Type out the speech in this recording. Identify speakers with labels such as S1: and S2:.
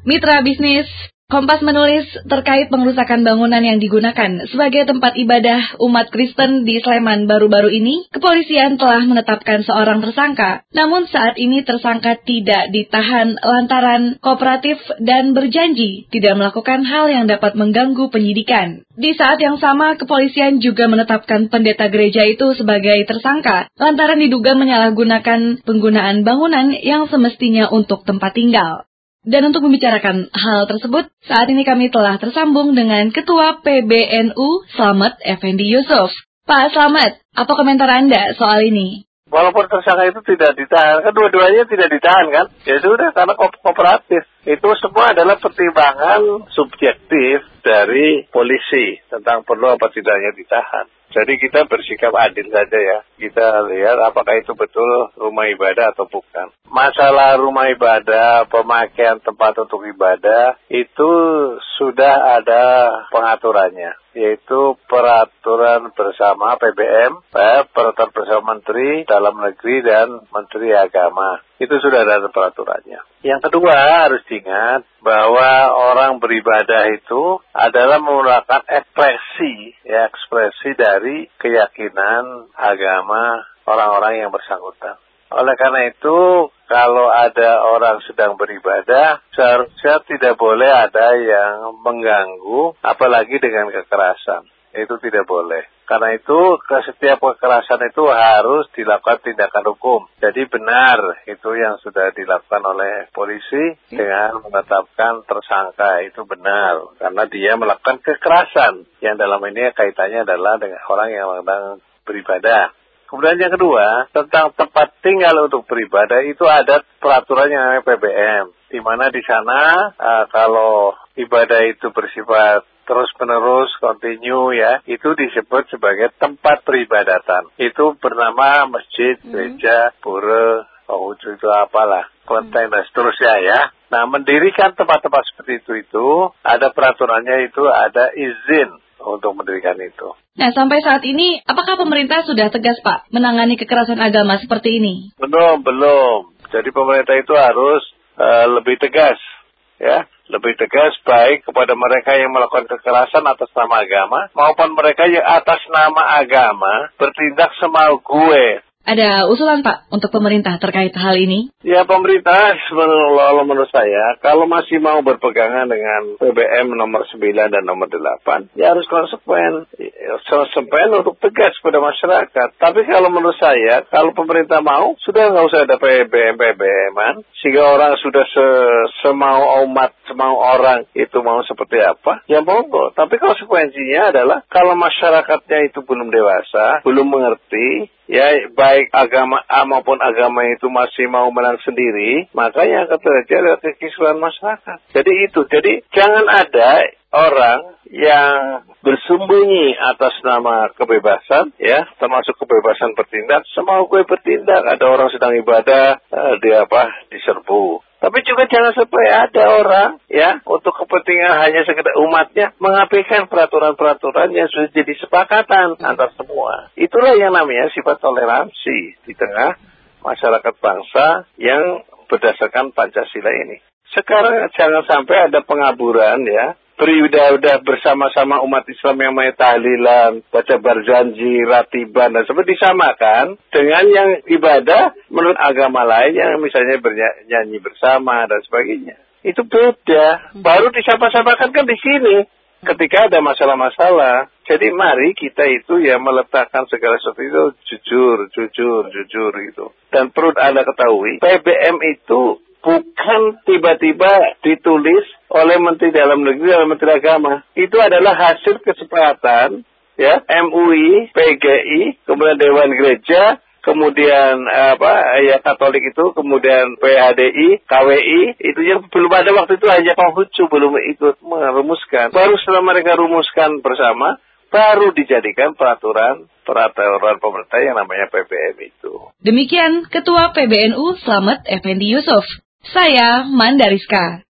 S1: Mitra bisnis Kompas menulis terkait pengerusakan bangunan yang digunakan sebagai tempat ibadah umat Kristen di Sleman baru-baru ini, kepolisian telah menetapkan seorang tersangka. Namun saat ini tersangka tidak ditahan lantaran kooperatif dan berjanji tidak melakukan hal yang dapat mengganggu penyidikan. Di saat yang sama, kepolisian juga menetapkan pendeta gereja itu sebagai tersangka lantaran diduga menyalahgunakan penggunaan bangunan yang semestinya untuk tempat tinggal. Dan untuk membicarakan hal tersebut, saat ini kami telah tersambung dengan Ketua PBNU Slamet Effendi Yusuf. Pak Slamet, apa komentar Anda soal ini?
S2: Walaupun tersangka itu tidak ditahan, kedua-duanya tidak ditahan kan? Ya sudah, karena kooperatif. Itu semua adalah pertimbangan subjektif dari polisi tentang perlu apa tidaknya ditahan. Jadi kita bersikap adil saja ya. Kita lihat apakah itu betul rumah ibadah atau bukan. Masalah rumah ibadah, pemakaian tempat untuk ibadah, itu sudah ada pengaturannya. Yaitu peraturan bersama PBM, peraturan bersama Menteri Dalam Negeri dan Menteri Agama. Itu sudah ada peraturannya. Yang kedua harus diingat bahwa orang beribadah itu adalah menggunakan ekspresi dari keyakinan agama orang-orang yang bersangkutan. Oleh karena itu, kalau ada orang sedang beribadah, seharusnya tidak boleh ada yang mengganggu, apalagi dengan kekerasan. Itu tidak boleh. Karena itu, setiap kekerasan itu harus dilakukan tindakan hukum. Jadi benar itu yang sudah dilakukan oleh polisi dengan menetapkan tersangka. Itu benar. Karena dia melakukan kekerasan. Yang dalam ini kaitannya adalah dengan orang yang sedang beribadah. Kemudian yang kedua, tentang tempat tinggal untuk beribadah itu ada peraturan yang namanya PBM. Di mana di sana kalau ibadah itu bersifat terus-menerus, continue ya, itu disebut sebagai tempat peribadatan. Itu bernama masjid, gereja, pura, itu apalah, kelenteng dan seterusnya ya. Nah, mendirikan tempat-tempat seperti itu ada peraturannya, itu ada izin untuk mendirikan itu.
S1: Nah, sampai saat ini, apakah pemerintah sudah tegas, Pak, menangani kekerasan agama seperti ini?
S2: Belum. Jadi pemerintah itu harus lebih tegas, ya. Lebih tegas baik kepada mereka yang melakukan kekerasan atas nama agama, maupun mereka yang atas nama agama bertindak semau gue.
S1: Ada usulan, Pak, untuk pemerintah terkait hal ini?
S2: Ya, pemerintah menurut saya, kalau masih mau berpegangan dengan PBM nomor 9 dan nomor 8, ya harus konsekuen untuk tegas pada masyarakat. Tapi kalau menurut saya, kalau pemerintah mau, sudah nggak usah ada PBM-an, sehingga orang sudah semau umat, semau orang itu mau seperti apa, ya monggo. Tapi konsekuensinya adalah, kalau masyarakatnya itu belum dewasa, belum mengerti, ya baik agama A maupun agama itu masih mau menang sendiri, maka yang akan terjadi adalah kekisruhan masyarakat. Jadi jangan ada orang yang bersembunyi atas nama kebebasan, ya, termasuk kebebasan bertindak. Semau gue bertindak, ada orang sedang ibadah, diserbu. Tapi juga jangan sampai ada orang, ya, untuk kepentingan hanya sekedar umatnya, mengabaikan peraturan-peraturan yang sudah jadi sepakatan antar semua. Itulah yang namanya sifat toleransi di tengah masyarakat bangsa yang berdasarkan Pancasila ini. Sekarang jangan sampai ada pengaburan, ya, beribadah bersama-sama umat Islam yang main tahlilan, baca berjanji, ratiban, dan seperti disamakan dengan yang ibadah menurut agama lain yang misalnya bernyanyi bersama dan sebagainya. Itu beda. Baru disama-samakan kan di sini ketika ada masalah-masalah. Jadi mari kita itu ya meletakkan segala sesuatu itu jujur gitu. Dan perlu Anda ketahui, PBM itu bukan tiba-tiba ditulis oleh Menteri Dalam Negeri dan Menteri Agama. Itu adalah hasil kesepakatan, ya, MUI, PGI, kemudian Dewan Gereja, kemudian Katolik itu, kemudian PHDI, KWI, itu yang belum ada waktu itu hanya Konghucu belum ikut merumuskan. Baru setelah mereka rumuskan bersama, baru dijadikan peraturan pemerintah yang namanya PBM itu.
S1: Demikian Ketua PBNU Slamet Effendi Yusuf. Saya Mandariska.